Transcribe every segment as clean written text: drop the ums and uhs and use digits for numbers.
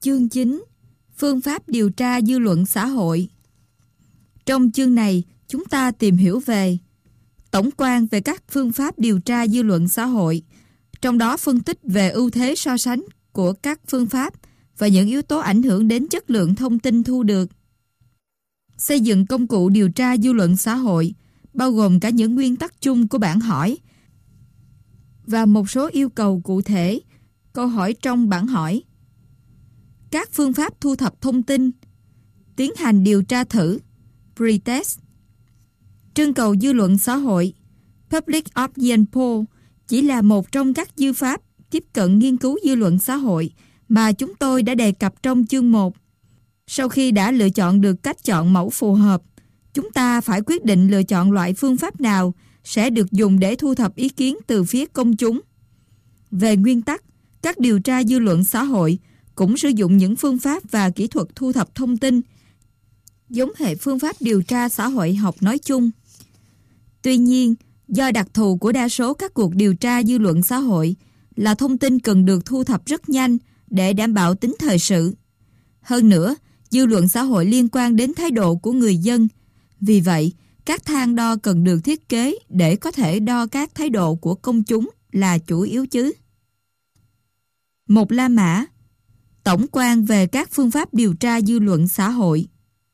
Chương 9. Phương pháp điều tra dư luận xã hội. Trong chương này, chúng ta tìm hiểu về tổng quan về các phương pháp điều tra dư luận xã hội, trong đó phân tích về ưu thế so sánh của các phương pháp và những yếu tố ảnh hưởng đến chất lượng thông tin thu được. Xây dựng công cụ điều tra dư luận xã hội, bao gồm cả những nguyên tắc chung của bản hỏi và một số yêu cầu cụ thể, câu hỏi trong bản hỏi. Các phương pháp thu thập thông tin, tiến hành điều tra thử, pretest, trưng cầu dư luận xã hội, public opinion poll chỉ là một trong các dư pháp tiếp cận nghiên cứu dư luận xã hội mà chúng tôi đã đề cập trong chương 1. Sau khi đã lựa chọn được cách chọn mẫu phù hợp, chúng ta phải quyết định lựa chọn loại phương pháp nào sẽ được dùng để thu thập ý kiến từ phía công chúng. Về nguyên tắc, các điều tra dư luận xã hội cũng sử dụng những phương pháp và kỹ thuật thu thập thông tin giống hệ phương pháp điều tra xã hội học nói chung. Tuy nhiên, do đặc thù của đa số các cuộc điều tra dư luận xã hội là thông tin cần được thu thập rất nhanh để đảm bảo tính thời sự. Hơn nữa, dư luận xã hội liên quan đến thái độ của người dân. Vì vậy, các thang đo cần được thiết kế để có thể đo các thái độ của công chúng là chủ yếu chứ. Một La Mã. Tổng quan về các phương pháp điều tra dư luận xã hội.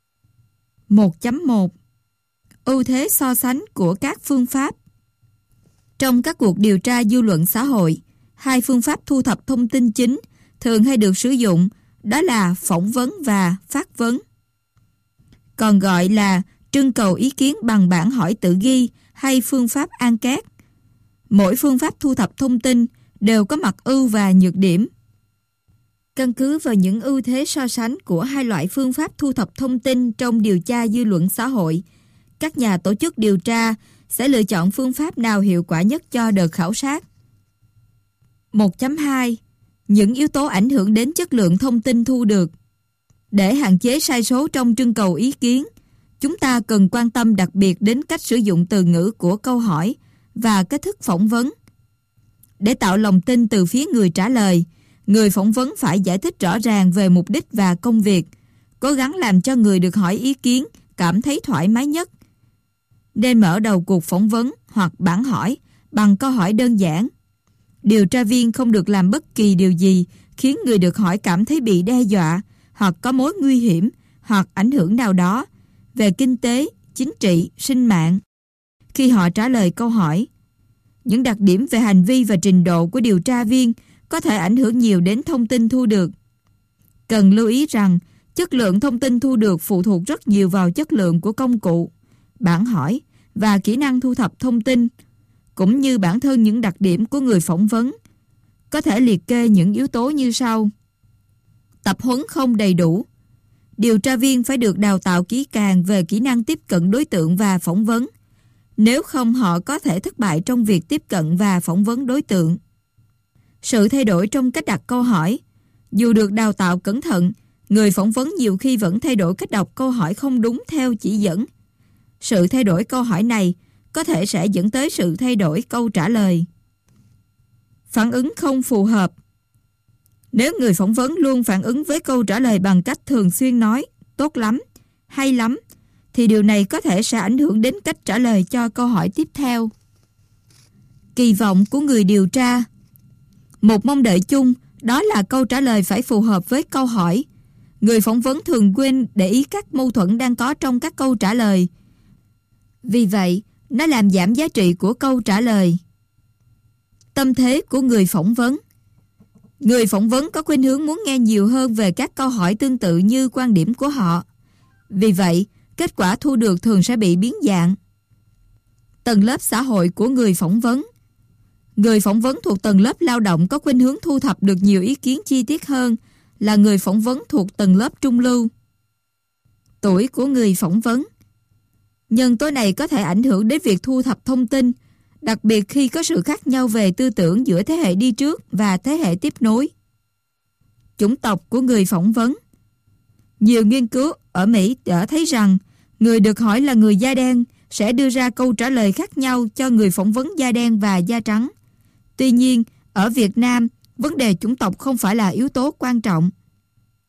1.1. Ưu thế so sánh của các phương pháp. Trong các cuộc điều tra dư luận xã hội, hai phương pháp thu thập thông tin chính thường hay được sử dụng đó là phỏng vấn và phát vấn, còn gọi là trưng cầu ý kiến bằng bản hỏi tự ghi hay phương pháp enquête. Mỗi phương pháp thu thập thông tin đều có mặt ưu và nhược điểm. Căn cứ vào những ưu thế so sánh của hai loại phương pháp thu thập thông tin trong điều tra dư luận xã hội, các nhà tổ chức điều tra sẽ lựa chọn phương pháp nào hiệu quả nhất cho đợt khảo sát. 1.2. Những yếu tố ảnh hưởng đến chất lượng thông tin thu được. Để hạn chế sai số trong trưng cầu ý kiến, chúng ta cần quan tâm đặc biệt đến cách sử dụng từ ngữ của câu hỏi và cách thức phỏng vấn. Để tạo lòng tin từ phía người trả lời, người phỏng vấn phải giải thích rõ ràng về mục đích và công việc, cố gắng làm cho người được hỏi ý kiến cảm thấy thoải mái nhất. Nên mở đầu cuộc phỏng vấn hoặc bản hỏi bằng câu hỏi đơn giản. Điều tra viên không được làm bất kỳ điều gì khiến người được hỏi cảm thấy bị đe dọa hoặc có mối nguy hiểm hoặc ảnh hưởng nào đó về kinh tế, chính trị, sinh mạng. Khi họ trả lời câu hỏi, những đặc điểm về hành vi và trình độ của điều tra viên có thể ảnh hưởng nhiều đến thông tin thu được. Cần lưu ý rằng, chất lượng thông tin thu được phụ thuộc rất nhiều vào chất lượng của công cụ, bản hỏi và kỹ năng thu thập thông tin, cũng như bản thân những đặc điểm của người phỏng vấn. Có thể liệt kê những yếu tố như sau. Tập huấn không đầy đủ. Điều tra viên phải được đào tạo kỹ càng về kỹ năng tiếp cận đối tượng và phỏng vấn. Nếu không, họ có thể thất bại trong việc tiếp cận và phỏng vấn đối tượng. Sự thay đổi trong cách đặt câu hỏi. Dù được đào tạo cẩn thận, người phỏng vấn nhiều khi vẫn thay đổi cách đọc câu hỏi không đúng theo chỉ dẫn. Sự thay đổi câu hỏi này có thể sẽ dẫn tới sự thay đổi câu trả lời. Phản ứng không phù hợp. Nếu người phỏng vấn luôn phản ứng với câu trả lời bằng cách thường xuyên nói tốt lắm, hay lắm, thì điều này có thể sẽ ảnh hưởng đến cách trả lời cho câu hỏi tiếp theo. Kỳ vọng của người điều tra. Một mong đợi chung đó là câu trả lời phải phù hợp với câu hỏi. Người phỏng vấn thường quên để ý các mâu thuẫn đang có trong các câu trả lời. Vì vậy, nó làm giảm giá trị của câu trả lời. Tâm thế của người phỏng vấn. Người phỏng vấn có khuynh hướng muốn nghe nhiều hơn về các câu hỏi tương tự như quan điểm của họ. Vì vậy, kết quả thu được thường sẽ bị biến dạng. Tầng lớp xã hội của người phỏng vấn. Người phỏng vấn thuộc tầng lớp lao động có khuynh hướng thu thập được nhiều ý kiến chi tiết hơn là người phỏng vấn thuộc tầng lớp trung lưu. Tuổi của người phỏng vấn. Nhân tố này có thể ảnh hưởng đến việc thu thập thông tin, đặc biệt khi có sự khác nhau về tư tưởng giữa thế hệ đi trước và thế hệ tiếp nối. Chủng tộc của người phỏng vấn. Nhiều nghiên cứu ở Mỹ đã thấy rằng người được hỏi là người da đen sẽ đưa ra câu trả lời khác nhau cho người phỏng vấn da đen và da trắng. Tuy nhiên, ở Việt Nam, vấn đề chủng tộc không phải là yếu tố quan trọng.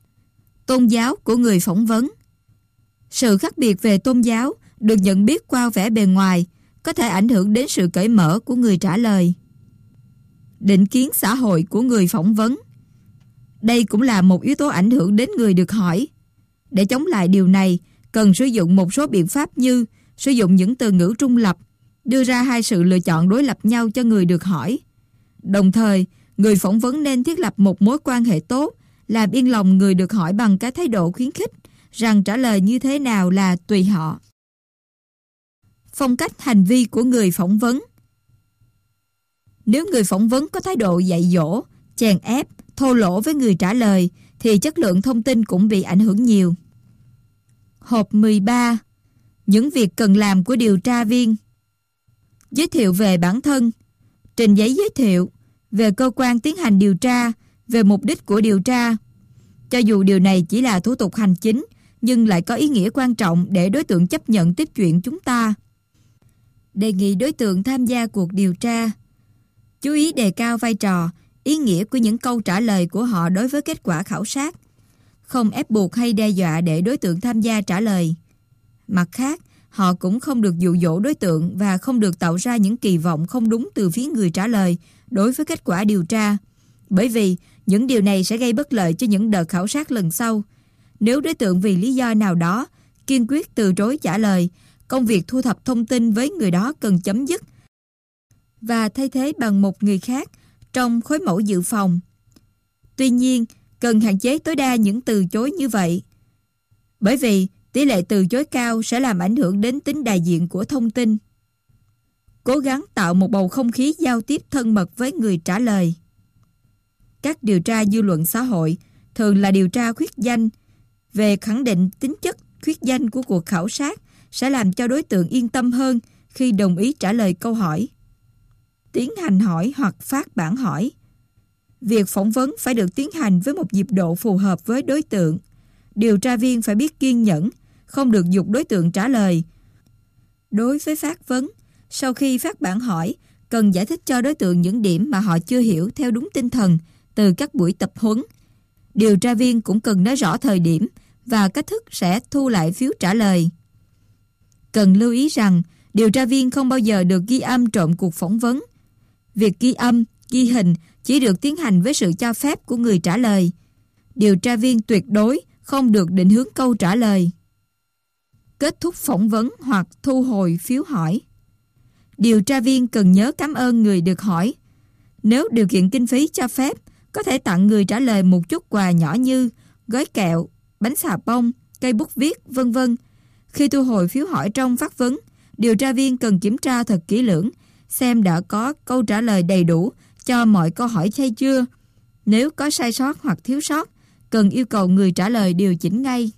Tôn giáo của người phỏng vấn. Sự khác biệt về tôn giáo được nhận biết qua vẻ bề ngoài có thể ảnh hưởng đến sự cởi mở của người trả lời. Định kiến xã hội của người phỏng vấn. Đây cũng là một yếu tố ảnh hưởng đến người được hỏi. Để chống lại điều này, cần sử dụng một số biện pháp như sử dụng những từ ngữ trung lập, đưa ra hai sự lựa chọn đối lập nhau cho người được hỏi. Đồng thời, người phỏng vấn nên thiết lập một mối quan hệ tốt, làm yên lòng người được hỏi bằng cái thái độ khuyến khích rằng trả lời như thế nào là tùy họ. Phong cách hành vi của người phỏng vấn. Nếu người phỏng vấn có thái độ dạy dỗ, chèn ép, thô lỗ với người trả lời, thì chất lượng thông tin cũng bị ảnh hưởng nhiều. Hộp 13. Những việc cần làm của điều tra viên. Giới thiệu về bản thân, trình giấy giới thiệu, về cơ quan tiến hành điều tra, về mục đích của điều tra. Cho dù điều này chỉ là thủ tục hành chính, nhưng lại có ý nghĩa quan trọng để đối tượng chấp nhận tiếp chuyện chúng ta. Đề nghị đối tượng tham gia cuộc điều tra. Chú ý đề cao vai trò, ý nghĩa của những câu trả lời của họ đối với kết quả khảo sát. Không ép buộc hay đe dọa để đối tượng tham gia trả lời. Mặt khác, họ cũng không được dụ dỗ đối tượng và không được tạo ra những kỳ vọng không đúng từ phía người trả lời đối với kết quả điều tra. Bởi vì những điều này sẽ gây bất lợi cho những đợt khảo sát lần sau. Nếu đối tượng vì lý do nào đó kiên quyết từ chối trả lời, công việc thu thập thông tin với người đó cần chấm dứt và thay thế bằng một người khác trong khối mẫu dự phòng. Tuy nhiên, cần hạn chế tối đa những từ chối như vậy. Bởi vì tỷ lệ từ chối cao sẽ làm ảnh hưởng đến tính đại diện của thông tin. Cố gắng tạo một bầu không khí giao tiếp thân mật với người trả lời. Các điều tra dư luận xã hội thường là điều tra khuyết danh. Về khẳng định tính chất khuyết danh của cuộc khảo sát sẽ làm cho đối tượng yên tâm hơn khi đồng ý trả lời câu hỏi. Tiến hành hỏi hoặc phát bản hỏi. Việc phỏng vấn phải được tiến hành với một nhịp độ phù hợp với đối tượng. Điều tra viên phải biết kiên nhẫn, không được giục đối tượng trả lời. Đối với phát vấn, sau khi phát bản hỏi, cần giải thích cho đối tượng những điểm mà họ chưa hiểu theo đúng tinh thần từ các buổi tập huấn. Điều tra viên cũng cần nói rõ thời điểm và cách thức sẽ thu lại phiếu trả lời. Cần lưu ý rằng, điều tra viên không bao giờ được ghi âm trộm cuộc phỏng vấn. Việc ghi âm, ghi hình chỉ được tiến hành với sự cho phép của người trả lời. Điều tra viên tuyệt đối không được định hướng câu trả lời. Kết thúc phỏng vấn hoặc thu hồi phiếu hỏi. Điều tra viên cần nhớ cảm ơn người được hỏi. Nếu điều kiện kinh phí cho phép, có thể tặng người trả lời một chút quà nhỏ như gói kẹo, bánh xà bông, cây bút viết, v.v. Khi thu hồi phiếu hỏi trong phát vấn, điều tra viên cần kiểm tra thật kỹ lưỡng, xem đã có câu trả lời đầy đủ cho mọi câu hỏi hay chưa. Nếu có sai sót hoặc thiếu sót, cần yêu cầu người trả lời điều chỉnh ngay.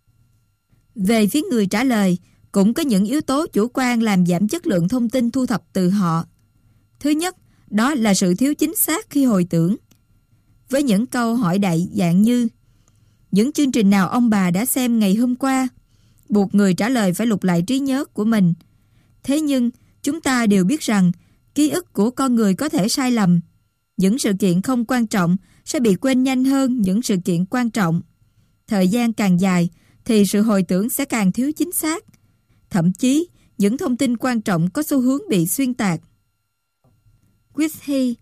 Về phía người trả lời, cũng có những yếu tố chủ quan làm giảm chất lượng thông tin thu thập từ họ. Thứ nhất, đó là sự thiếu chính xác khi hồi tưởng. Với những câu hỏi đại dạng như những chương trình nào ông bà đã xem ngày hôm qua, buộc người trả lời phải lục lại trí nhớ của mình. Thế nhưng, chúng ta đều biết rằng ký ức của con người có thể sai lầm. Những sự kiện không quan trọng sẽ bị quên nhanh hơn những sự kiện quan trọng. Thời gian càng dài thì sự hồi tưởng sẽ càng thiếu chính xác. Thậm chí, những thông tin quan trọng có xu hướng bị xuyên tạc. Whitney,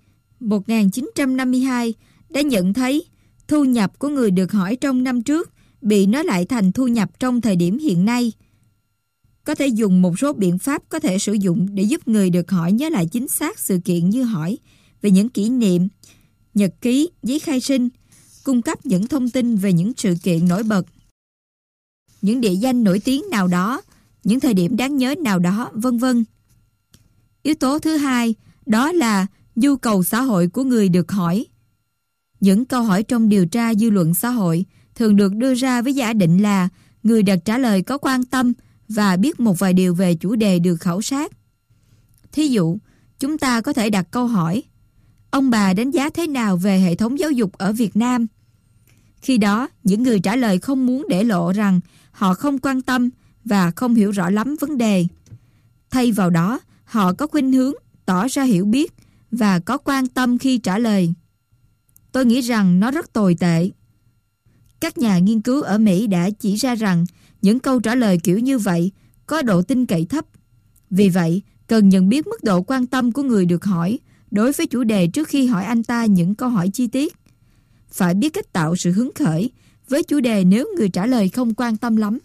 1952, đã nhận thấy thu nhập của người được hỏi trong năm trước bị nói lại thành thu nhập trong thời điểm hiện nay. Có thể dùng một số biện pháp có thể sử dụng để giúp người được hỏi nhớ lại chính xác sự kiện như hỏi về những kỷ niệm, nhật ký, giấy khai sinh, cung cấp những thông tin về những sự kiện nổi bật, những địa danh nổi tiếng nào đó, những thời điểm đáng nhớ nào đó, v.v. Yếu tố thứ hai, đó là nhu cầu xã hội của người được hỏi. Những câu hỏi trong điều tra dư luận xã hội thường được đưa ra với giả định là người được trả lời có quan tâm và biết một vài điều về chủ đề được khảo sát. Thí dụ, chúng ta có thể đặt câu hỏi: ông bà đánh giá thế nào về hệ thống giáo dục ở Việt Nam? Khi đó, những người trả lời không muốn để lộ rằng họ không quan tâm và không hiểu rõ lắm vấn đề. Thay vào đó, họ có khuynh hướng tỏ ra hiểu biết và có quan tâm khi trả lời. Tôi nghĩ rằng nó rất tồi tệ. Các nhà nghiên cứu ở Mỹ đã chỉ ra rằng những câu trả lời kiểu như vậy có độ tin cậy thấp. Vì vậy, cần nhận biết mức độ quan tâm của người được hỏi đối với chủ đề trước khi hỏi anh ta những câu hỏi chi tiết. Phải biết cách tạo sự hứng khởi với chủ đề nếu người trả lời không quan tâm lắm.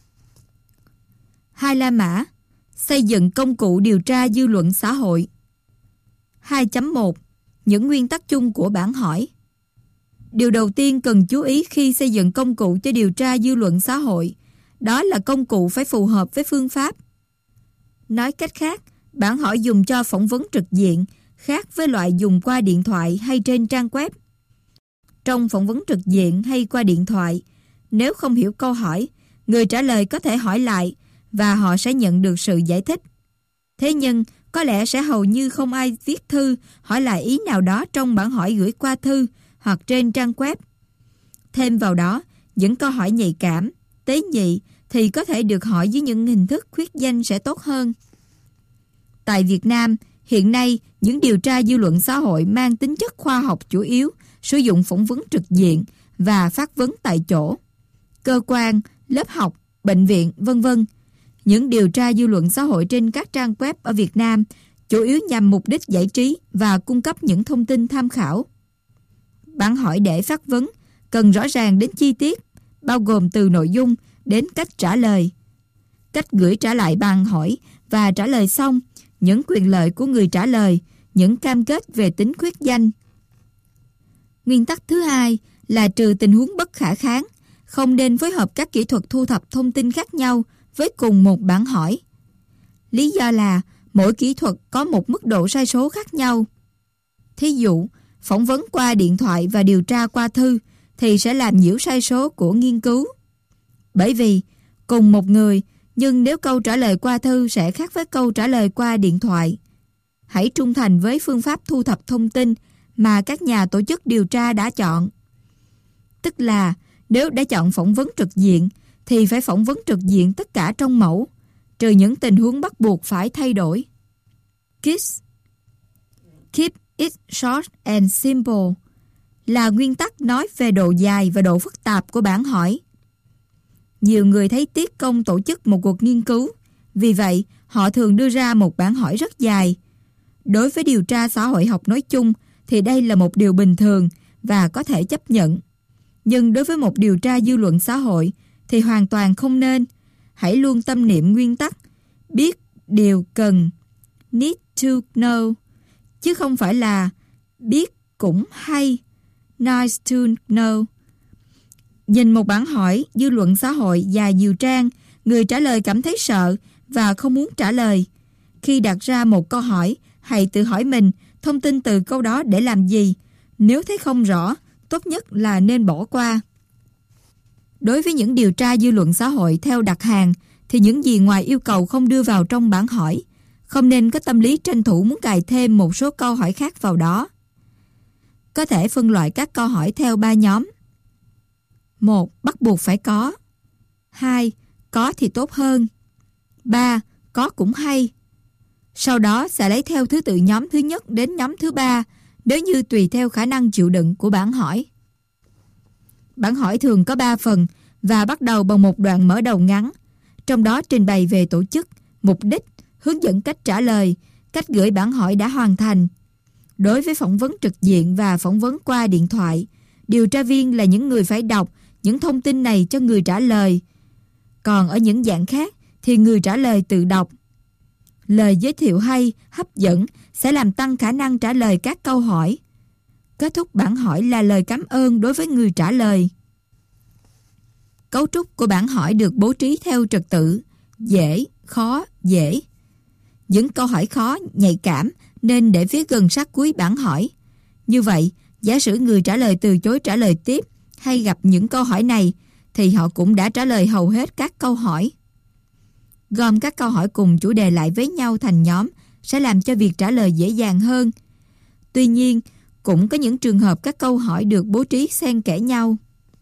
2 La Mã xây dựng công cụ điều tra dư luận xã hội. 2.1 Những nguyên tắc chung của bản hỏi. Điều đầu tiên cần chú ý khi xây dựng công cụ cho điều tra dư luận xã hội, đó là công cụ phải phù hợp với phương pháp. Nói cách khác, bản hỏi dùng cho phỏng vấn trực diện khác với loại dùng qua điện thoại hay trên trang web. Trong phỏng vấn trực diện hay qua điện thoại, nếu không hiểu câu hỏi, người trả lời có thể hỏi lại và họ sẽ nhận được sự giải thích. Thế nhưng, có lẽ sẽ hầu như không ai viết thư hỏi lại ý nào đó trong bản hỏi gửi qua thư hoặc trên trang web. Thêm vào đó, những câu hỏi nhạy cảm, tế nhị thì có thể được hỏi dưới những hình thức khuyết danh sẽ tốt hơn. Tại Việt Nam, hiện nay, những điều tra dư luận xã hội mang tính chất khoa học chủ yếu sử dụng phỏng vấn trực diện và phát vấn tại chỗ. Cơ quan, lớp học, bệnh viện, v.v. Những điều tra dư luận xã hội trên các trang web ở Việt Nam chủ yếu nhằm mục đích giải trí và cung cấp những thông tin tham khảo. Bản hỏi để phát vấn cần rõ ràng đến chi tiết, bao gồm từ nội dung đến cách trả lời, cách gửi trả lại bằng hỏi và trả lời xong, những quyền lợi của người trả lời, những cam kết về tính khuyết danh. Nguyên tắc thứ hai là trừ tình huống bất khả kháng, không nên phối hợp các kỹ thuật thu thập thông tin khác nhau với cùng một bản hỏi. Lý do là mỗi kỹ thuật có một mức độ sai số khác nhau. Thí dụ, phỏng vấn qua điện thoại và điều tra qua thư thì sẽ làm nhiễu sai số của nghiên cứu. Bởi vì, cùng một người, nhưng nếu câu trả lời qua thư sẽ khác với câu trả lời qua điện thoại. Hãy trung thành với phương pháp thu thập thông tin mà các nhà tổ chức điều tra đã chọn. Tức là, nếu đã chọn phỏng vấn trực diện, thì phải phỏng vấn trực diện tất cả trong mẫu, trừ những tình huống bắt buộc phải thay đổi. KISS Keep it short and simple là nguyên tắc nói về độ dài và độ phức tạp của bản hỏi. Nhiều người thấy tiếc công tổ chức một cuộc nghiên cứu, vì vậy họ thường đưa ra một bản hỏi rất dài. Đối với điều tra xã hội học nói chung thì đây là một điều bình thường và có thể chấp nhận. Nhưng đối với một điều tra dư luận xã hội thì hoàn toàn không nên. Hãy luôn tâm niệm nguyên tắc biết điều cần, need to know, chứ không phải là biết cũng hay, nice to know. Nhìn một bản hỏi dư luận xã hội dài nhiều trang, người trả lời cảm thấy sợ và không muốn trả lời. Khi đặt ra một câu hỏi, hãy tự hỏi mình thông tin từ câu đó để làm gì. Nếu thấy không rõ, tốt nhất là nên bỏ qua. Đối với những điều tra dư luận xã hội theo đặt hàng, thì những gì ngoài yêu cầu không đưa vào trong bản hỏi. Không nên có tâm lý tranh thủ muốn cài thêm một số câu hỏi khác vào đó. Có thể phân loại các câu hỏi theo 3 nhóm. 1. Bắt buộc phải có. 2. Có thì tốt hơn. 3. Có cũng hay. Sau đó sẽ lấy theo thứ tự nhóm thứ nhất đến nhóm thứ 3, nếu như tùy theo khả năng chịu đựng của bản hỏi. Bản hỏi thường có 3 phần và bắt đầu bằng một đoạn mở đầu ngắn, trong đó trình bày về tổ chức, mục đích, hướng dẫn cách trả lời, cách gửi bản hỏi đã hoàn thành. Đối với phỏng vấn trực diện và phỏng vấn qua điện thoại, điều tra viên là những người phải đọc những thông tin này cho người trả lời. Còn ở những dạng khác thì người trả lời tự đọc. Lời giới thiệu hay, hấp dẫn sẽ làm tăng khả năng trả lời các câu hỏi. Kết thúc bản hỏi là lời cảm ơn đối với người trả lời. Cấu trúc của bản hỏi được bố trí theo trật tự: dễ, khó, dễ. Những câu hỏi khó, nhạy cảm nên để phía gần sát cuối bản hỏi. Như vậy, giả sử người trả lời từ chối trả lời tiếp hay gặp những câu hỏi này, thì họ cũng đã trả lời hầu hết các câu hỏi. Gom các câu hỏi cùng chủ đề lại với nhau thành nhóm sẽ làm cho việc trả lời dễ dàng hơn. Tuy nhiên, cũng có những trường hợp các câu hỏi được bố trí xen kẽ nhau.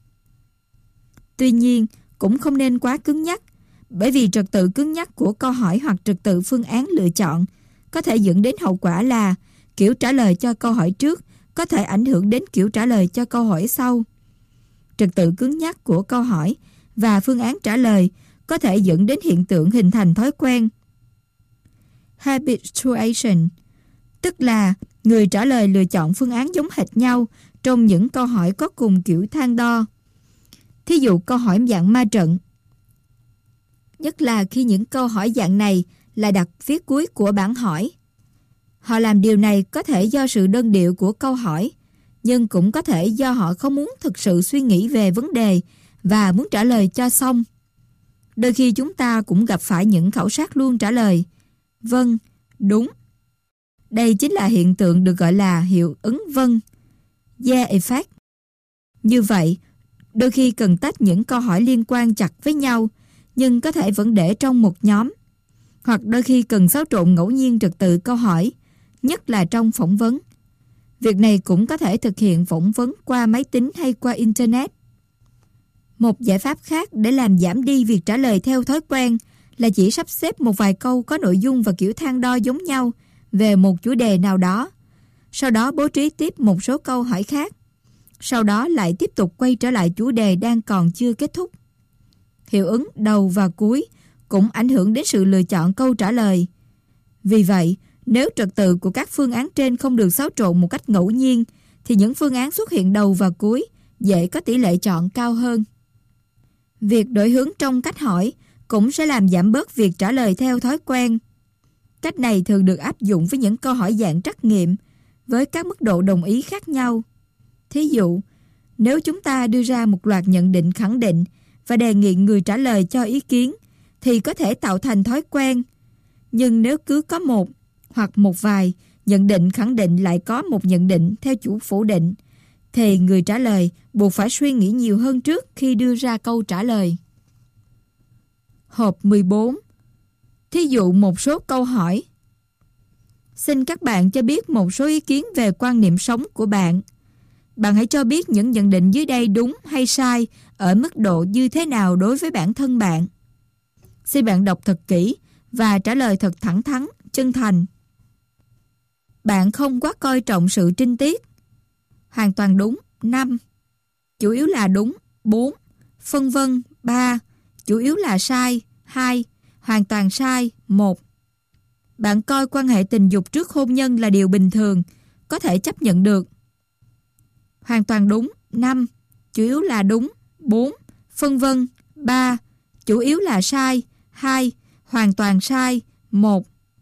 Tuy nhiên, cũng không nên quá cứng nhắc, bởi vì trật tự cứng nhắc của câu hỏi hoặc trật tự phương án lựa chọn có thể dẫn đến hậu quả là kiểu trả lời cho câu hỏi trước có thể ảnh hưởng đến kiểu trả lời cho câu hỏi sau. trật tự cứng nhắc của câu hỏi và phương án trả lời có thể dẫn đến hiện tượng hình thành thói quen. Habituation, tức là người trả lời lựa chọn phương án giống hệt nhau trong những câu hỏi có cùng kiểu thang đo. Thí dụ câu hỏi dạng ma trận. Nhất là khi những câu hỏi dạng này là đặt phía cuối của bảng hỏi. Họ làm điều này có thể do sự đơn điệu của câu hỏi, nhưng cũng có thể do họ không muốn thực sự suy nghĩ về vấn đề và muốn trả lời cho xong. Đôi khi chúng ta cũng gặp phải những khảo sát luôn trả lời vâng, đúng. Đây chính là hiện tượng được gọi là hiệu ứng vâng, yeah effect. Như vậy, đôi khi cần tách những câu hỏi liên quan chặt với nhau, nhưng có thể vẫn để trong một nhóm. Hoặc đôi khi cần xáo trộn ngẫu nhiên trật tự câu hỏi, nhất là trong phỏng vấn. Việc này cũng có thể thực hiện phỏng vấn qua máy tính hay qua Internet. Một giải pháp khác để làm giảm đi việc trả lời theo thói quen là chỉ sắp xếp một vài câu có nội dung và kiểu thang đo giống nhau về một chủ đề nào đó. Sau đó bố trí tiếp một số câu hỏi khác. Sau đó lại tiếp tục quay trở lại chủ đề đang còn chưa kết thúc. Hiệu ứng đầu và cuối cũng ảnh hưởng đến sự lựa chọn câu trả lời. Vì vậy, nếu trật tự của các phương án trên không được xáo trộn một cách ngẫu nhiên, thì những phương án xuất hiện đầu và cuối dễ có tỷ lệ chọn cao hơn. Việc đổi hướng trong cách hỏi cũng sẽ làm giảm bớt việc trả lời theo thói quen. Cách này thường được áp dụng với những câu hỏi dạng trắc nghiệm, với các mức độ đồng ý khác nhau. Thí dụ, nếu chúng ta đưa ra một loạt nhận định khẳng định và đề nghị người trả lời cho ý kiến, thì có thể tạo thành thói quen. Nhưng nếu cứ có một hoặc một vài nhận định khẳng định lại có một nhận định theo chủ phủ định, thì người trả lời buộc phải suy nghĩ nhiều hơn trước khi đưa ra câu trả lời. Hộp 14. Thí dụ một số câu hỏi. Xin các bạn cho biết một số ý kiến về quan niệm sống của bạn. Bạn hãy cho biết những nhận định dưới đây đúng hay sai ở mức độ như thế nào đối với bản thân bạn. Xin bạn đọc thật kỹ và trả lời thật thẳng thắn, chân thành. Bạn không quá coi trọng sự trinh tiết. Hoàn toàn đúng 5. Chủ yếu là đúng 4. Phân vân 3. Chủ yếu là sai 2. Hoàn toàn sai 1. Bạn coi quan hệ tình dục trước hôn nhân là điều bình thường, có thể chấp nhận được. Hoàn toàn đúng 5. Chủ yếu là đúng 4. Phân vân 3. Chủ yếu là sai 2. Hoàn toàn sai 1.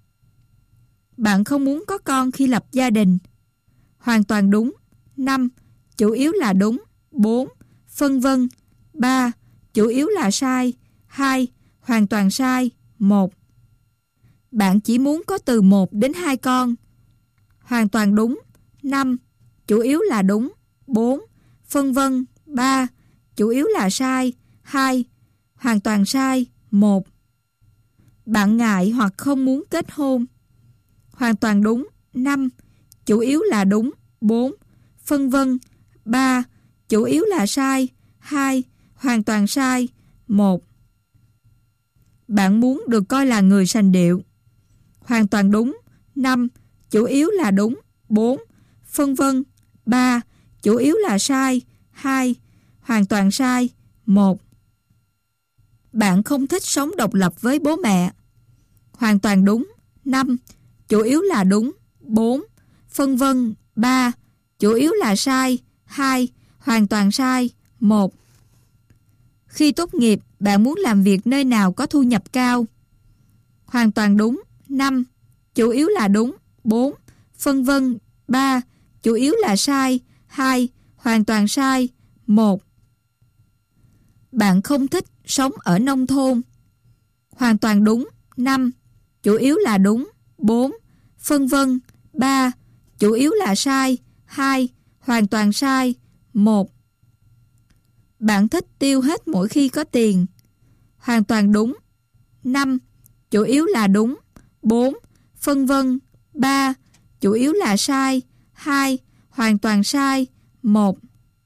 Bạn không muốn có con khi lập gia đình. Hoàn toàn đúng 5. Chủ yếu là đúng 4. Phân vân 3. Chủ yếu là sai 2. Hoàn toàn sai 1. Bạn chỉ muốn có từ 1 đến 2 con. Hoàn toàn đúng 5. Chủ yếu là đúng 4. Phân vân 3. Chủ yếu là sai 2. Hoàn toàn sai 1. Bạn ngại hoặc không muốn kết hôn. Hoàn toàn đúng 5. Chủ yếu là đúng 4. Phân vân 3. Chủ yếu là sai 2. Hoàn toàn sai 1. Bạn muốn được coi là người sành điệu. Hoàn toàn đúng 5. Chủ yếu là đúng 4. Phân vân 3. Chủ yếu là sai 2. Hoàn toàn sai 1. Bạn không thích sống độc lập với bố mẹ. Hoàn toàn đúng 5. Chủ yếu là đúng 4. Phân vân 3. Chủ yếu là sai 2. Hoàn toàn sai 1. Khi tốt nghiệp, bạn muốn làm việc nơi nào có thu nhập cao. Hoàn toàn đúng 5. Chủ yếu là đúng 4. Phân vân 3. Chủ yếu là sai 2. Hoàn toàn sai 1. Bạn không thích sống ở nông thôn. Hoàn toàn đúng 5. Chủ yếu là đúng 4. Phân vân 3. Chủ yếu là sai 2. Hoàn toàn sai 1. Bạn thích tiêu hết mỗi khi có tiền. Hoàn toàn đúng 5. Chủ yếu là đúng 4. Phân vân 3. Chủ yếu là sai 2. Hoàn toàn sai 1.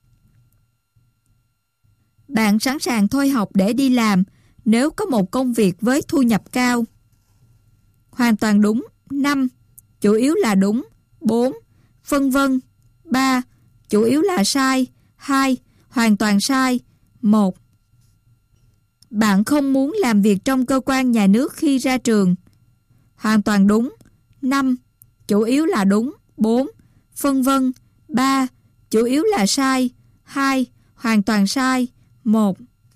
Bạn sẵn sàng thôi học để đi làm nếu có một công việc với thu nhập cao. Hoàn toàn đúng 5. Chủ yếu là đúng 4. Phân vân 3. Chủ yếu là sai 2. hoàn toàn sai, 1. Bạn không muốn làm việc trong cơ quan nhà nước khi ra trường, hoàn toàn đúng, 5. Chủ yếu là đúng, 4. Phân vân, 3. Chủ yếu là sai, 2. Hoàn toàn sai, 1.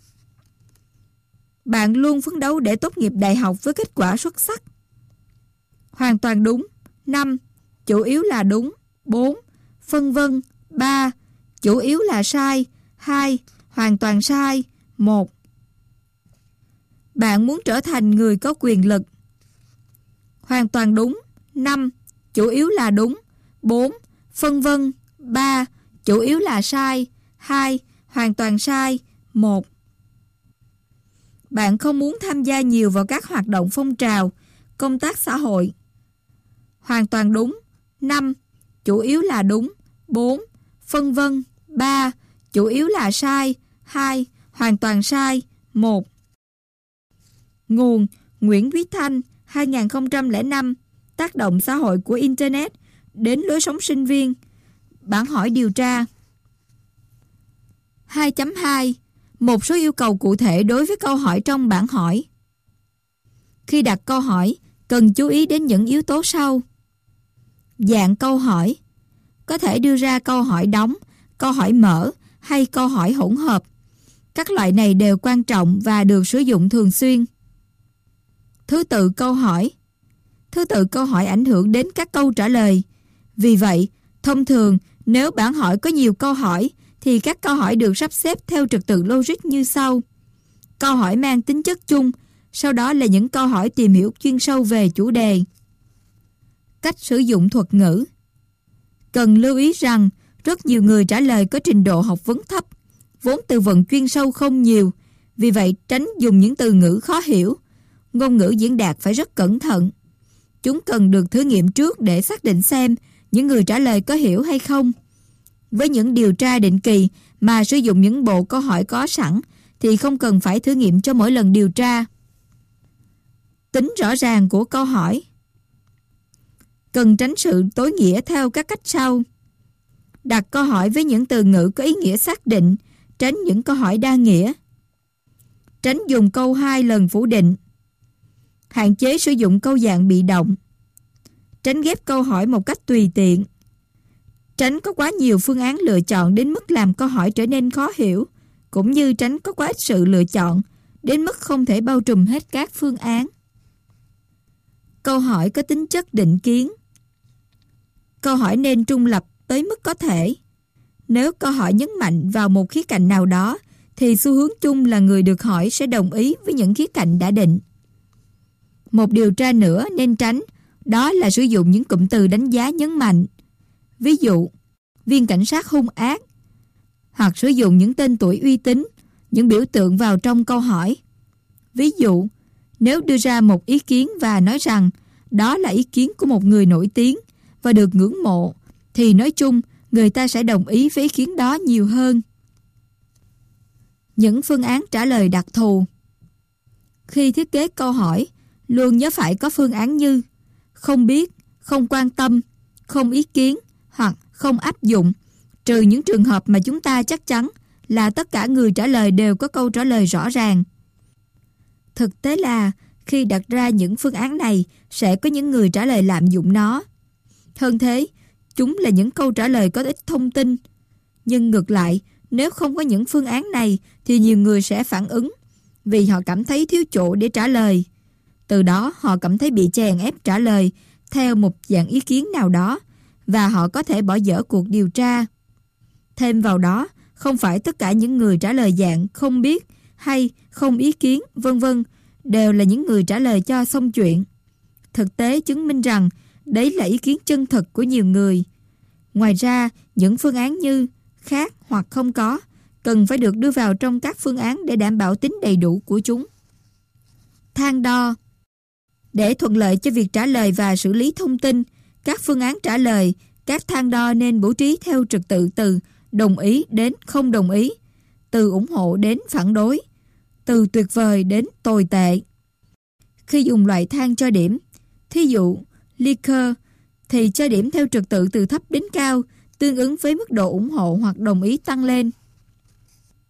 Bạn luôn phấn đấu để tốt nghiệp đại học với kết quả xuất sắc, hoàn toàn đúng, 5. Chủ yếu là đúng, 4. Phân vân, 3. Chủ yếu là sai, 2. Hoàn toàn sai, 1. Bạn muốn trở thành người có quyền lực, hoàn toàn đúng, 5. Chủ yếu là đúng, 4. Phân vân, 3. Chủ yếu là sai, 2. Hoàn toàn sai, 1. Bạn không muốn tham gia nhiều vào các hoạt động phong trào, công tác xã hội, hoàn toàn đúng, 5. Chủ yếu là đúng, 4. Phân vân, 3. Chủ yếu là sai, 2. Hoàn toàn sai, 1. Nguồn: Nguyễn Quý Thanh, 2005, tác động xã hội của Internet đến lối sống sinh viên. Bản hỏi điều tra. 2.2. Một số yêu cầu cụ thể đối với câu hỏi trong bản hỏi. Khi đặt câu hỏi, cần chú ý đến những yếu tố sau. Dạng câu hỏi: có thể đưa ra câu hỏi đóng, câu hỏi mở hay câu hỏi hỗn hợp. Các loại này đều quan trọng và được sử dụng thường xuyên. Thứ tự câu hỏi: thứ tự câu hỏi ảnh hưởng đến các câu trả lời. Vì vậy, thông thường nếu bản hỏi có nhiều câu hỏi thì các câu hỏi được sắp xếp theo trật tự logic như sau. Câu hỏi mang tính chất chung, sau đó là những câu hỏi tìm hiểu chuyên sâu về chủ đề. Cách sử dụng thuật ngữ. Cần lưu ý rằng rất nhiều người trả lời có trình độ học vấn thấp, vốn từ vựng chuyên sâu không nhiều, vì vậy tránh dùng những từ ngữ khó hiểu. Ngôn ngữ diễn đạt phải rất cẩn thận. Chúng cần được thử nghiệm trước để xác định xem những người trả lời có hiểu hay không. Với những điều tra định kỳ mà sử dụng những bộ câu hỏi có sẵn thì không cần phải thử nghiệm cho mỗi lần điều tra. Tính rõ ràng của câu hỏi. Cần tránh sự tối nghĩa theo các cách sau. Đặt câu hỏi với những từ ngữ có ý nghĩa xác định, tránh những câu hỏi đa nghĩa. Tránh dùng câu 2 lần phủ định. Hạn chế sử dụng câu dạng bị động. Tránh ghép câu hỏi một cách tùy tiện. Tránh có quá nhiều phương án lựa chọn đến mức làm câu hỏi trở nên khó hiểu, cũng như tránh có quá ít sự lựa chọn đến mức không thể bao trùm hết các phương án. Câu hỏi có tính chất định kiến. Câu hỏi nên trung lập tới mức có thể. Nếu câu hỏi nhấn mạnh vào một khía cạnh nào đó, thì xu hướng chung là người được hỏi sẽ đồng ý với những khía cạnh đã định. Một điều tra nữa nên tránh, đó là sử dụng những cụm từ đánh giá nhấn mạnh. Ví dụ, viên cảnh sát hung ác, hoặc sử dụng những tên tuổi uy tín, những biểu tượng vào trong câu hỏi. Ví dụ, nếu đưa ra một ý kiến và nói rằng đó là ý kiến của một người nổi tiếng và được ngưỡng mộ, thì nói chung người ta sẽ đồng ý với ý kiến đó nhiều hơn. Những phương án trả lời đặc thù. Khi thiết kế câu hỏi, luôn nhớ phải có phương án như không biết, không quan tâm, không ý kiến hoặc không áp dụng, trừ những trường hợp mà chúng ta chắc chắn là tất cả người trả lời đều có câu trả lời rõ ràng. Thực tế là khi đặt ra những phương án này sẽ có những người trả lời lạm dụng nó. Hơn thế, chúng là những câu trả lời có ít thông tin. Nhưng ngược lại, nếu không có những phương án này thì nhiều người sẽ phản ứng vì họ cảm thấy thiếu chỗ để trả lời. Từ đó họ cảm thấy bị chèn ép trả lời theo một dạng ý kiến nào đó và họ có thể bỏ dở cuộc điều tra. Thêm vào đó, không phải tất cả những người trả lời dạng không biết hay không ý kiến vân vân đều là những người trả lời cho xong chuyện. Thực tế chứng minh rằng đấy là ý kiến chân thực của nhiều người. Ngoài ra, những phương án như khác hoặc không có cần phải được đưa vào trong các phương án để đảm bảo tính đầy đủ của chúng. Thang đo. Để thuận lợi cho việc trả lời và xử lý thông tin, các phương án trả lời, các thang đo nên bố trí theo trật tự từ đồng ý đến không đồng ý, từ ủng hộ đến phản đối, từ tuyệt vời đến tồi tệ. Khi dùng loại thang cho điểm, thí dụ Likert, thì cho điểm theo trật tự từ thấp đến cao, tương ứng với mức độ ủng hộ hoặc đồng ý tăng lên.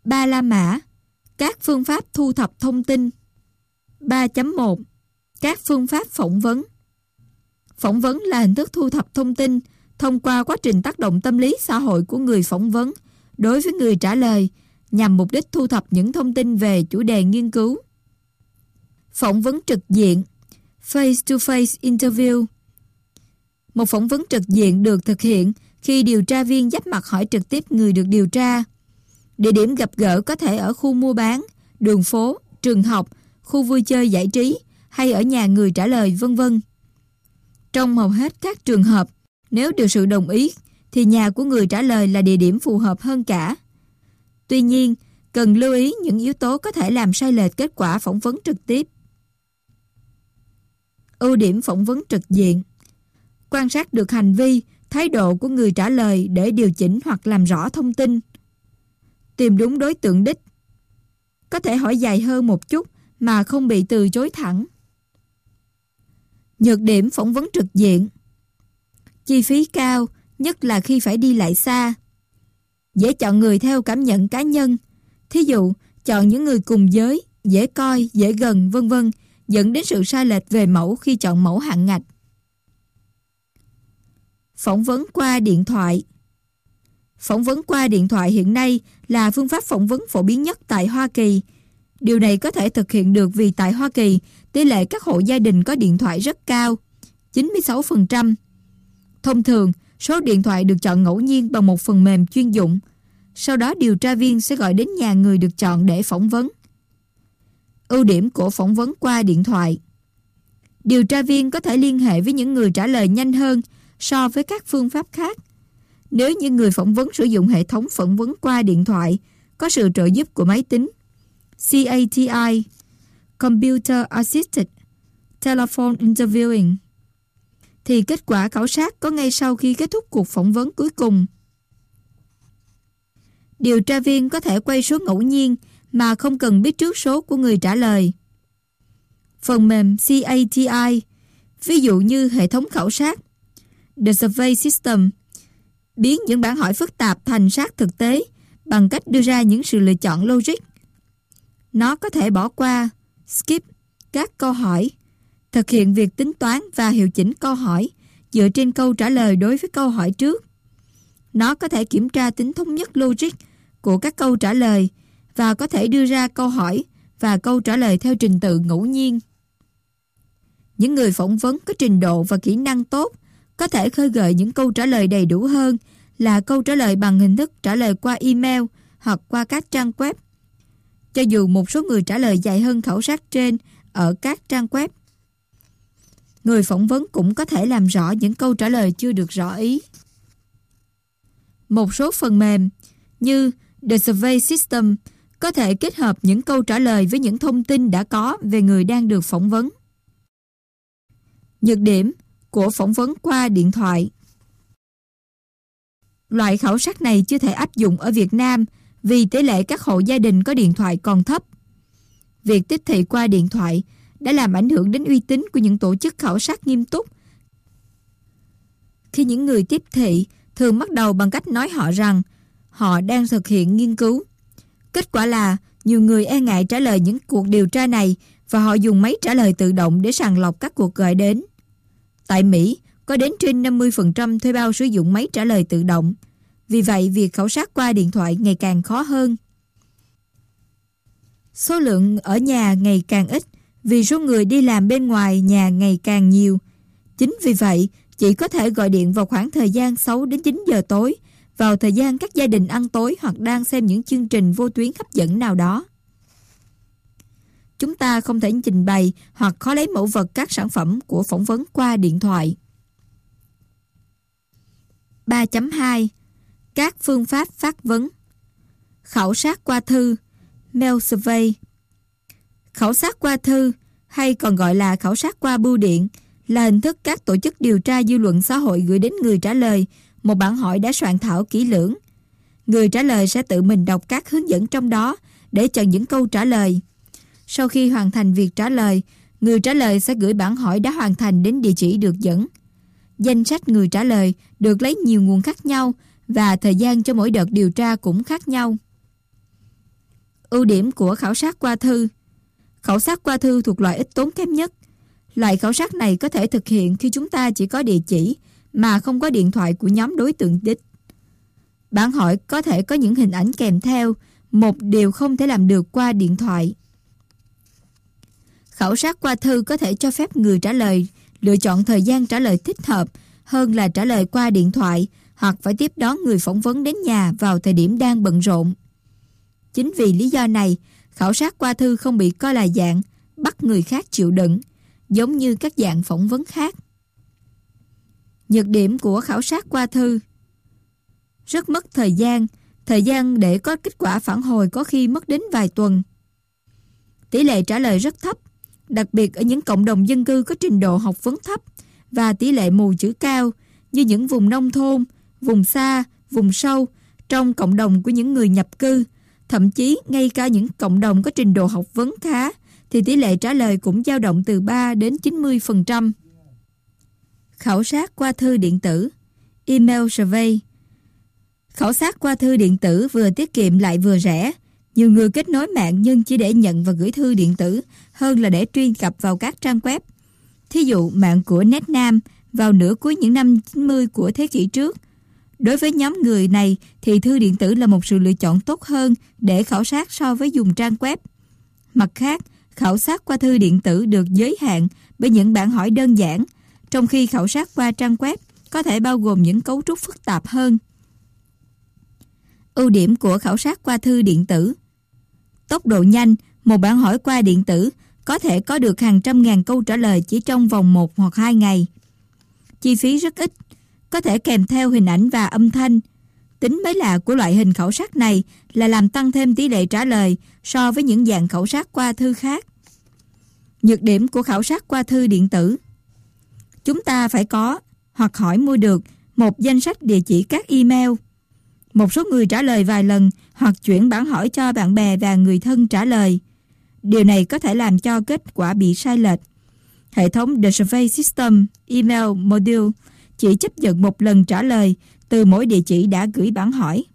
Ba La Mã, các phương pháp thu thập thông tin. 3.1 Các phương pháp phỏng vấn. Phỏng vấn là hình thức thu thập thông tin thông qua quá trình tác động tâm lý xã hội của người phỏng vấn đối với người trả lời nhằm mục đích thu thập những thông tin về chủ đề nghiên cứu. Phỏng vấn trực diện, face-to-face interview. Một phỏng vấn trực diện được thực hiện khi điều tra viên giáp mặt hỏi trực tiếp người được điều tra. Địa điểm gặp gỡ có thể ở khu mua bán, đường phố, trường học, khu vui chơi giải trí hay ở nhà người trả lời, vân vân. Trong hầu hết các trường hợp, nếu được sự đồng ý thì nhà của người trả lời là địa điểm phù hợp hơn cả. Tuy nhiên, cần lưu ý những yếu tố có thể làm sai lệch kết quả phỏng vấn trực tiếp. Ưu điểm phỏng vấn trực diện: quan sát được hành vi, thái độ của người trả lời để điều chỉnh hoặc làm rõ thông tin. Tìm đúng đối tượng đích. Có thể hỏi dài hơn một chút mà không bị từ chối thẳng. Nhược điểm phỏng vấn trực diện: chi phí cao, nhất là khi phải đi lại xa. Dễ chọn người theo cảm nhận cá nhân. Thí dụ, chọn những người cùng giới, dễ coi, dễ gần, vân vân, dẫn đến sự sai lệch về mẫu khi chọn mẫu hạn ngạch. Phỏng vấn qua điện thoại. Phỏng vấn qua điện thoại hiện nay là phương pháp phỏng vấn phổ biến nhất tại Hoa Kỳ. Điều này có thể thực hiện được vì tại Hoa Kỳ, tỷ lệ các hộ gia đình có điện thoại rất cao, 96%. Thông thường, số điện thoại được chọn ngẫu nhiên bằng một phần mềm chuyên dụng. Sau đó điều tra viên sẽ gọi đến nhà người được chọn để phỏng vấn. Ưu điểm của phỏng vấn qua điện thoại: điều tra viên có thể liên hệ với những người trả lời nhanh hơn so với các phương pháp khác. Nếu như người phỏng vấn sử dụng hệ thống phỏng vấn qua điện thoại có sự trợ giúp của máy tính, CATI, Computer Assisted Telephone Interviewing, thì kết quả khảo sát có ngay sau khi kết thúc cuộc phỏng vấn cuối cùng. Điều tra viên có thể quay số ngẫu nhiên mà không cần biết trước số của người trả lời. Phần mềm CATI, ví dụ như hệ thống khảo sát The Survey System, biến những bản hỏi phức tạp thành sát thực tế bằng cách đưa ra những sự lựa chọn logic. Nó có thể bỏ qua, skip các câu hỏi, thực hiện việc tính toán và hiệu chỉnh câu hỏi dựa trên câu trả lời đối với câu hỏi trước. Nó có thể kiểm tra tính thống nhất logic của các câu trả lời và có thể đưa ra câu hỏi và câu trả lời theo trình tự ngẫu nhiên. Những người phỏng vấn có trình độ và kỹ năng tốt có thể khơi gợi những câu trả lời đầy đủ hơn là câu trả lời bằng hình thức trả lời qua email hoặc qua các trang web, cho dù một số người trả lời dài hơn khảo sát trên ở các trang web. Người phỏng vấn cũng có thể làm rõ những câu trả lời chưa được rõ ý. Một số phần mềm như The Survey System có thể kết hợp những câu trả lời với những thông tin đã có về người đang được phỏng vấn. Nhược điểm của phỏng vấn qua điện thoại: loại khảo sát này chưa thể áp dụng ở Việt Nam vì tỷ lệ các hộ gia đình có điện thoại còn thấp. Việc tiếp thị qua điện thoại đã làm ảnh hưởng đến uy tín của những tổ chức khảo sát nghiêm túc. Khi những người tiếp thị thường bắt đầu bằng cách nói họ rằng họ đang thực hiện nghiên cứu. Kết quả là nhiều người e ngại trả lời những cuộc điều tra này và họ dùng máy trả lời tự động để sàng lọc các cuộc gọi đến. Tại Mỹ, có đến trên 50% thuê bao sử dụng máy trả lời tự động. Vì vậy, việc khảo sát qua điện thoại ngày càng khó hơn. Số lượng ở nhà ngày càng ít vì số người đi làm bên ngoài nhà ngày càng nhiều. Chính vì vậy, chỉ có thể gọi điện vào khoảng thời gian 6 đến 9 giờ tối, vào thời gian các gia đình ăn tối hoặc đang xem những chương trình vô tuyến hấp dẫn nào đó. Chúng ta không thể trình bày hoặc khó lấy mẫu vật các sản phẩm của phỏng vấn qua điện thoại. 3.2 Các phương pháp phát vấn. Khảo sát qua thư, mail survey. Khảo sát qua thư, hay còn gọi là khảo sát qua bưu điện, là hình thức các tổ chức điều tra dư luận xã hội gửi đến người trả lời một bản hỏi đã soạn thảo kỹ lưỡng. Người trả lời sẽ tự mình đọc các hướng dẫn trong đó để chọn những câu trả lời. Sau khi hoàn thành việc trả lời, người trả lời sẽ gửi bản hỏi đã hoàn thành đến địa chỉ được dẫn. Danh sách người trả lời được lấy nhiều nguồn khác nhau và thời gian cho mỗi đợt điều tra cũng khác nhau. Ưu điểm của khảo sát qua thư. Khảo sát qua thư thuộc loại ít tốn kém nhất. Loại khảo sát này có thể thực hiện khi chúng ta chỉ có địa chỉ mà không có điện thoại của nhóm đối tượng đích. Bản hỏi có thể có những hình ảnh kèm theo, một điều không thể làm được qua điện thoại. Khảo sát qua thư có thể cho phép người trả lời lựa chọn thời gian trả lời thích hợp hơn là trả lời qua điện thoại hoặc phải tiếp đón người phỏng vấn đến nhà vào thời điểm đang bận rộn. Chính vì lý do này, khảo sát qua thư không bị coi là dạng bắt người khác chịu đựng, giống như các dạng phỏng vấn khác. Nhược điểm của khảo sát qua thư: rất mất thời gian để có kết quả phản hồi có khi mất đến vài tuần. Tỷ lệ trả lời rất thấp, đặc biệt ở những cộng đồng dân cư có trình độ học vấn thấp và tỷ lệ mù chữ cao như những vùng nông thôn, vùng xa, vùng sâu, trong cộng đồng của những người nhập cư, thậm chí ngay cả những cộng đồng có trình độ học vấn khá thì tỷ lệ trả lời cũng dao động từ 3 đến 90%. Khảo sát qua thư điện tử, email survey. Khảo sát qua thư điện tử vừa tiết kiệm lại vừa rẻ. Nhiều người kết nối mạng nhưng chỉ để nhận và gửi thư điện tử hơn là để truy cập vào các trang web. Thí dụ mạng của Netnam vào nửa cuối những năm 90 của thế kỷ trước. Đối với nhóm người này thì thư điện tử là một sự lựa chọn tốt hơn để khảo sát so với dùng trang web. Mặt khác, khảo sát qua thư điện tử được giới hạn bởi những bản hỏi đơn giản, trong khi khảo sát qua trang web có thể bao gồm những cấu trúc phức tạp hơn. Ưu điểm của khảo sát qua thư điện tử: tốc độ nhanh, một bản hỏi qua điện tử có thể có được hàng trăm ngàn câu trả lời chỉ trong vòng 1 hoặc 2 ngày. Chi phí rất ít, có thể kèm theo hình ảnh và âm thanh. Tính mới lạ của loại hình khảo sát này là làm tăng thêm tỷ lệ trả lời so với những dạng khảo sát qua thư khác. Nhược điểm của khảo sát qua thư điện tử: chúng ta phải có hoặc hỏi mua được một danh sách địa chỉ các email. Một số người trả lời vài lần hoặc chuyển bản hỏi cho bạn bè và người thân trả lời. Điều này có thể làm cho kết quả bị sai lệch. Hệ thống The Survey System Email Module chỉ chấp nhận một lần trả lời từ mỗi địa chỉ đã gửi bản hỏi.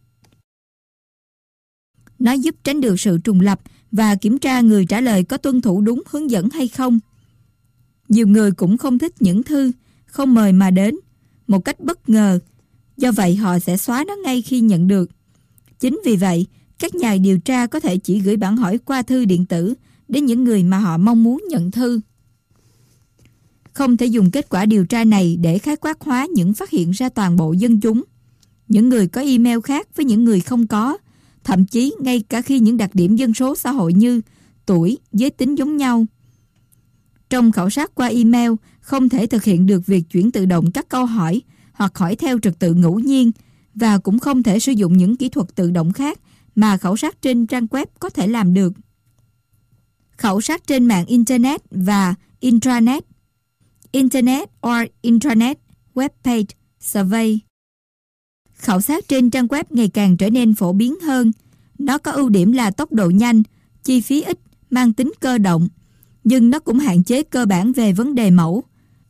Nó giúp tránh được sự trùng lặp và kiểm tra người trả lời có tuân thủ đúng hướng dẫn hay không. Nhiều người cũng không thích những thư không mời mà đến một cách bất ngờ, do vậy họ sẽ xóa nó ngay khi nhận được. Chính vì vậy, các nhà điều tra có thể chỉ gửi bản hỏi qua thư điện tử đến những người mà họ mong muốn nhận thư. Không thể dùng kết quả điều tra này để khái quát hóa những phát hiện ra toàn bộ dân chúng. Những người có email khác với những người không có, thậm chí ngay cả khi những đặc điểm dân số xã hội như tuổi, giới tính giống nhau. Trong khảo sát qua email, không thể thực hiện được việc chuyển tự động các câu hỏi hoặc hỏi theo trật tự ngẫu nhiên, và cũng không thể sử dụng những kỹ thuật tự động khác mà khảo sát trên trang web có thể làm được. Khảo sát trên mạng Internet và Intranet. Internet or Intranet Web Page Survey. Khảo sát trên trang web ngày càng trở nên phổ biến hơn. Nó có ưu điểm là tốc độ nhanh, chi phí ít, mang tính cơ động, nhưng nó cũng hạn chế cơ bản về vấn đề mẫu.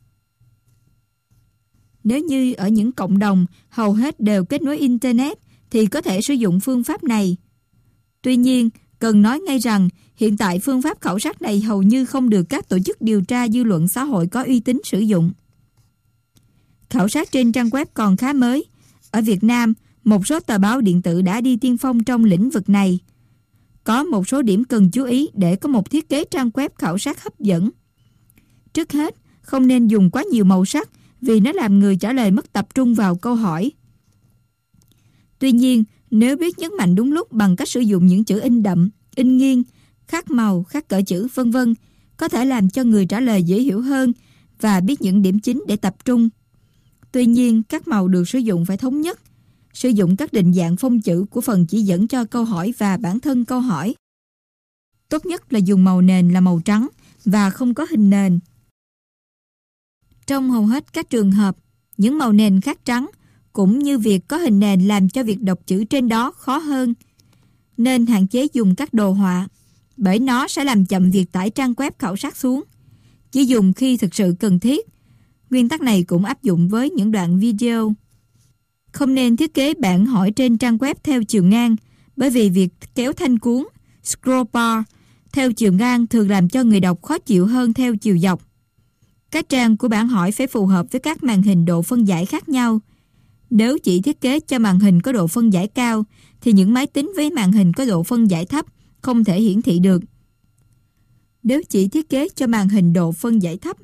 Nếu như ở những cộng đồng hầu hết đều kết nối Internet thì có thể sử dụng phương pháp này. Tuy nhiên, cần nói ngay rằng hiện tại phương pháp khảo sát này hầu như không được các tổ chức điều tra dư luận xã hội có uy tín sử dụng. Khảo sát trên trang web còn khá mới. Ở Việt Nam, một số tờ báo điện tử đã đi tiên phong trong lĩnh vực này. Có một số điểm cần chú ý để có một thiết kế trang web khảo sát hấp dẫn. Trước hết, không nên dùng quá nhiều màu sắc vì nó làm người trả lời mất tập trung vào câu hỏi. Tuy nhiên, nếu biết nhấn mạnh đúng lúc bằng cách sử dụng những chữ in đậm, in nghiêng, khác màu, khác cỡ chữ, vân vân, có thể làm cho người trả lời dễ hiểu hơn và biết những điểm chính để tập trung. Tuy nhiên, các màu được sử dụng phải thống nhất. Sử dụng các định dạng phông chữ của phần chỉ dẫn cho câu hỏi và bản thân câu hỏi. Tốt nhất là dùng màu nền là màu trắng và không có hình nền. Trong hầu hết các trường hợp, những màu nền khác trắng cũng như việc có hình nền làm cho việc đọc chữ trên đó khó hơn. Nên hạn chế dùng các đồ họa, bởi nó sẽ làm chậm việc tải trang web khảo sát xuống. Chỉ dùng khi thực sự cần thiết. Nguyên tắc này cũng áp dụng với những đoạn video. Không nên thiết kế bản hỏi trên trang web theo chiều ngang, bởi vì việc kéo thanh cuốn, scroll bar theo chiều ngang thường làm cho người đọc khó chịu hơn theo chiều dọc. Các trang của bản hỏi phải phù hợp với các màn hình độ phân giải khác nhau. Nếu chỉ thiết kế cho màn hình có độ phân giải cao, thì những máy tính với màn hình có độ phân giải thấp không thể hiển thị được. Nếu chỉ thiết kế cho màn hình độ phân giải thấp,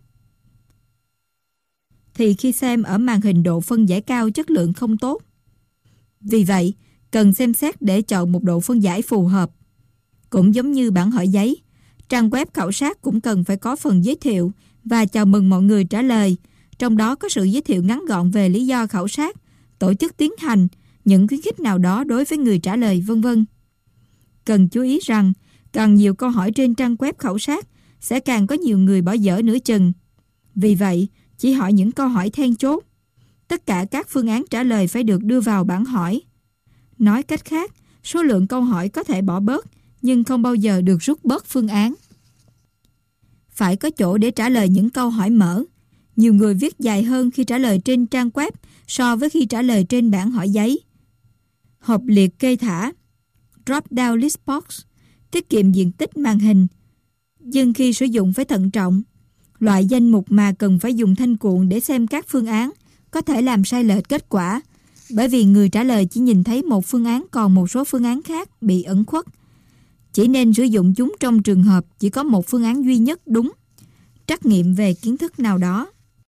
thì khi xem ở màn hình độ phân giải cao chất lượng không tốt. Vì vậy, cần xem xét để chọn một độ phân giải phù hợp. Cũng giống như bản hỏi giấy, trang web khảo sát cũng cần phải có phần giới thiệu và chào mừng mọi người trả lời, trong đó có sự giới thiệu ngắn gọn về lý do khảo sát, tổ chức tiến hành, những khuyến khích nào đó đối với người trả lời, vân vân. Cần chú ý rằng, càng nhiều câu hỏi trên trang web khảo sát sẽ càng có nhiều người bỏ dở nửa chừng. Vì vậy, chỉ hỏi những câu hỏi then chốt. Tất cả các phương án trả lời phải được đưa vào bản hỏi. Nói cách khác, số lượng câu hỏi có thể bỏ bớt, nhưng không bao giờ được rút bớt phương án. Phải có chỗ để trả lời những câu hỏi mở. Nhiều người viết dài hơn khi trả lời trên trang web so với khi trả lời trên bản hỏi giấy. Hộp liệt kê thả, drop-down list box, tiết kiệm diện tích màn hình. Nhưng khi sử dụng phải thận trọng. Loại danh mục mà cần phải dùng thanh cuộn để xem các phương án có thể làm sai lệch kết quả, bởi vì người trả lời chỉ nhìn thấy một phương án, còn một số phương án khác bị ẩn khuất. Chỉ nên sử dụng chúng trong trường hợp chỉ có một phương án duy nhất đúng, trắc nghiệm về kiến thức nào đó.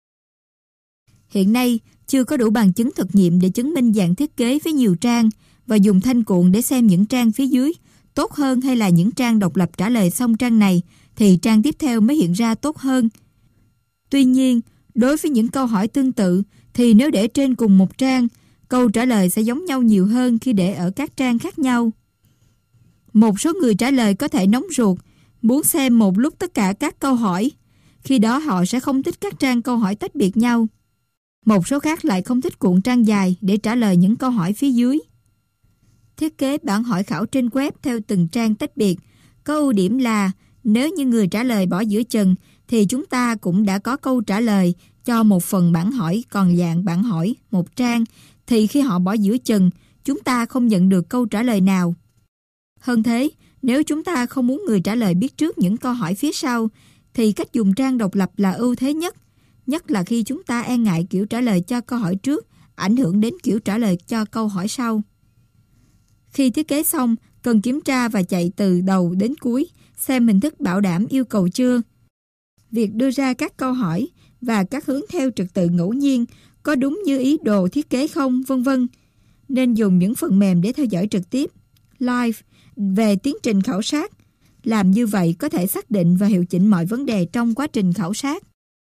Hiện nay, chưa có đủ bằng chứng thực nghiệm để chứng minh dạng thiết kế với nhiều trang và dùng thanh cuộn để xem những trang phía dưới tốt hơn hay là những trang độc lập trả lời xong trang này thì trang tiếp theo mới hiện ra tốt hơn. Tuy nhiên, đối với những câu hỏi tương tự thì nếu để trên cùng một trang, câu trả lời sẽ giống nhau nhiều hơn khi để ở các trang khác nhau. Một số người trả lời có thể nóng ruột, muốn xem một lúc tất cả các câu hỏi. Khi đó họ sẽ không thích các trang câu hỏi tách biệt nhau. Một số khác lại không thích cuộn trang dài để trả lời những câu hỏi phía dưới. Thiết kế bản hỏi khảo trên web theo từng trang tách biệt có ưu điểm là nếu như người trả lời bỏ giữa chừng thì chúng ta cũng đã có câu trả lời cho một phần bản hỏi còn dạng bản hỏi một trang, thì khi họ bỏ giữa chừng chúng ta không nhận được câu trả lời nào. Hơn thế, nếu chúng ta không muốn người trả lời biết trước những câu hỏi phía sau thì cách dùng trang độc lập là ưu thế nhất là khi chúng ta e ngại kiểu trả lời cho câu hỏi trước ảnh hưởng đến kiểu trả lời cho câu hỏi sau. Khi thiết kế xong, cần kiểm tra và chạy từ đầu đến cuối xem hình thức bảo đảm yêu cầu chưa. Việc đưa ra các câu hỏi và các hướng theo trật tự ngẫu nhiên có đúng như ý đồ thiết kế không, vân vân. Nên dùng những phần mềm để theo dõi trực tiếp, live, về tiến trình khảo sát. Làm như vậy có thể xác định và hiệu chỉnh mọi vấn đề trong quá trình khảo sát.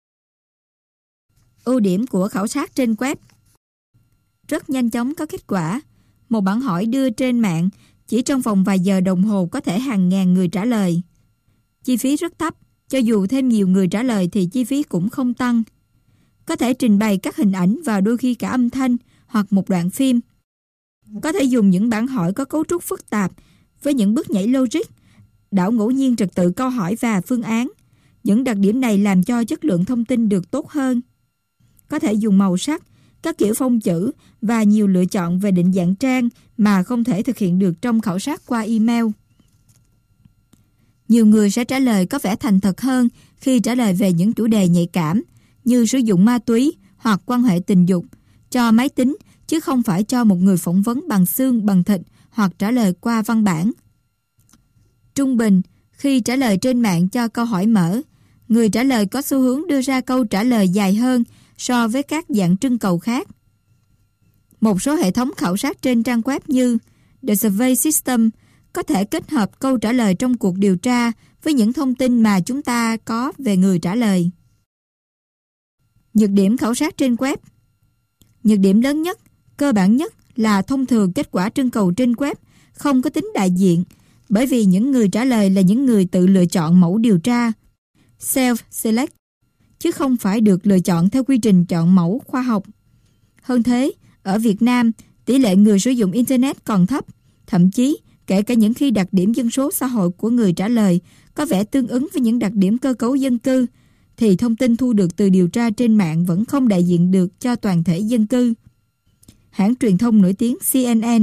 Ưu điểm của khảo sát trên web: rất nhanh chóng có kết quả. Một bản hỏi đưa trên mạng, chỉ trong vòng vài giờ đồng hồ có thể hàng ngàn người trả lời. Chi phí rất thấp, cho dù thêm nhiều người trả lời thì chi phí cũng không tăng. Có thể trình bày các hình ảnh và đôi khi cả âm thanh hoặc một đoạn phim. Có thể dùng những bản hỏi có cấu trúc phức tạp với những bước nhảy logic, đảo ngẫu nhiên trật tự câu hỏi và phương án. Những đặc điểm này làm cho chất lượng thông tin được tốt hơn. Có thể dùng màu sắc, các kiểu phông chữ và nhiều lựa chọn về định dạng trang mà không thể thực hiện được trong khảo sát qua email. Nhiều người sẽ trả lời có vẻ thành thật hơn khi trả lời về những chủ đề nhạy cảm như sử dụng ma túy hoặc quan hệ tình dục cho máy tính, chứ không phải cho một người phỏng vấn bằng xương bằng thịt hoặc trả lời qua văn bản. Trung bình, khi trả lời trên mạng cho câu hỏi mở, người trả lời có xu hướng đưa ra câu trả lời dài hơn so với các dạng trưng cầu khác. Một số hệ thống khảo sát trên trang web như The Survey System có thể kết hợp câu trả lời trong cuộc điều tra với những thông tin mà chúng ta có về người trả lời. Nhược điểm khảo sát trên web: nhược điểm lớn nhất, cơ bản nhất là thông thường kết quả trưng cầu trên web không có tính đại diện, bởi vì những người trả lời là những người tự lựa chọn mẫu điều tra, self-select, chứ không phải được lựa chọn theo quy trình chọn mẫu khoa học. Hơn thế, ở Việt Nam, tỷ lệ người sử dụng Internet còn thấp, thậm chí kể cả những khi đặc điểm dân số xã hội của người trả lời có vẻ tương ứng với những đặc điểm cơ cấu dân cư, thì thông tin thu được từ điều tra trên mạng vẫn không đại diện được cho toàn thể dân cư. Hãng truyền thông nổi tiếng CNN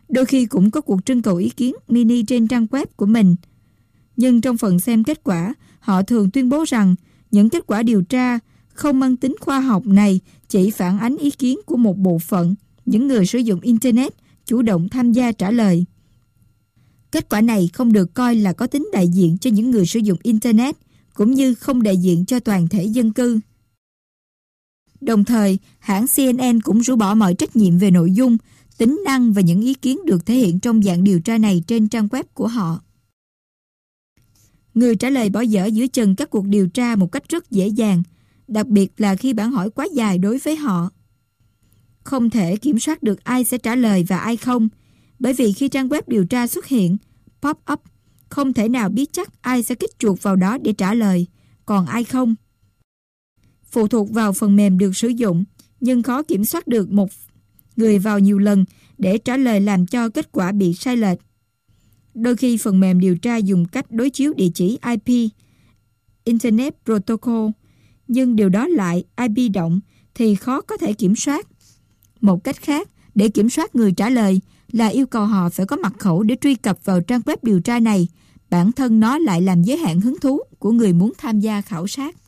Đôi khi cũng có cuộc trưng cầu ý kiến mini trên trang web của mình. Nhưng trong phần xem kết quả, họ thường tuyên bố rằng những kết quả điều tra không mang tính khoa học này chỉ phản ánh ý kiến của một bộ phận những người sử dụng Internet chủ động tham gia trả lời. Kết quả này không được coi là có tính đại diện cho những người sử dụng Internet, cũng như không đại diện cho toàn thể dân cư. Đồng thời, hãng CNN cũng rũ bỏ mọi trách nhiệm về nội dung, tính năng và những ý kiến được thể hiện trong dạng điều tra này trên trang web của họ. Người trả lời bỏ dở giữa chừng các cuộc điều tra một cách rất dễ dàng, đặc biệt là khi bản hỏi quá dài đối với họ. Không thể kiểm soát được ai sẽ trả lời và ai không, bởi vì khi trang web điều tra xuất hiện, pop-up, không thể nào biết chắc ai sẽ kích chuột vào đó để trả lời, còn ai không. Phụ thuộc vào phần mềm được sử dụng, nhưng khó kiểm soát được một người vào nhiều lần để trả lời làm cho kết quả bị sai lệch. Đôi khi phần mềm điều tra dùng cách đối chiếu địa chỉ IP, Internet Protocol, nhưng điều đó lại IP động thì khó có thể kiểm soát. Một cách khác để kiểm soát người trả lời là yêu cầu họ phải có mật khẩu để truy cập vào trang web điều tra này. Bản thân nó lại làm giới hạn hứng thú của người muốn tham gia khảo sát.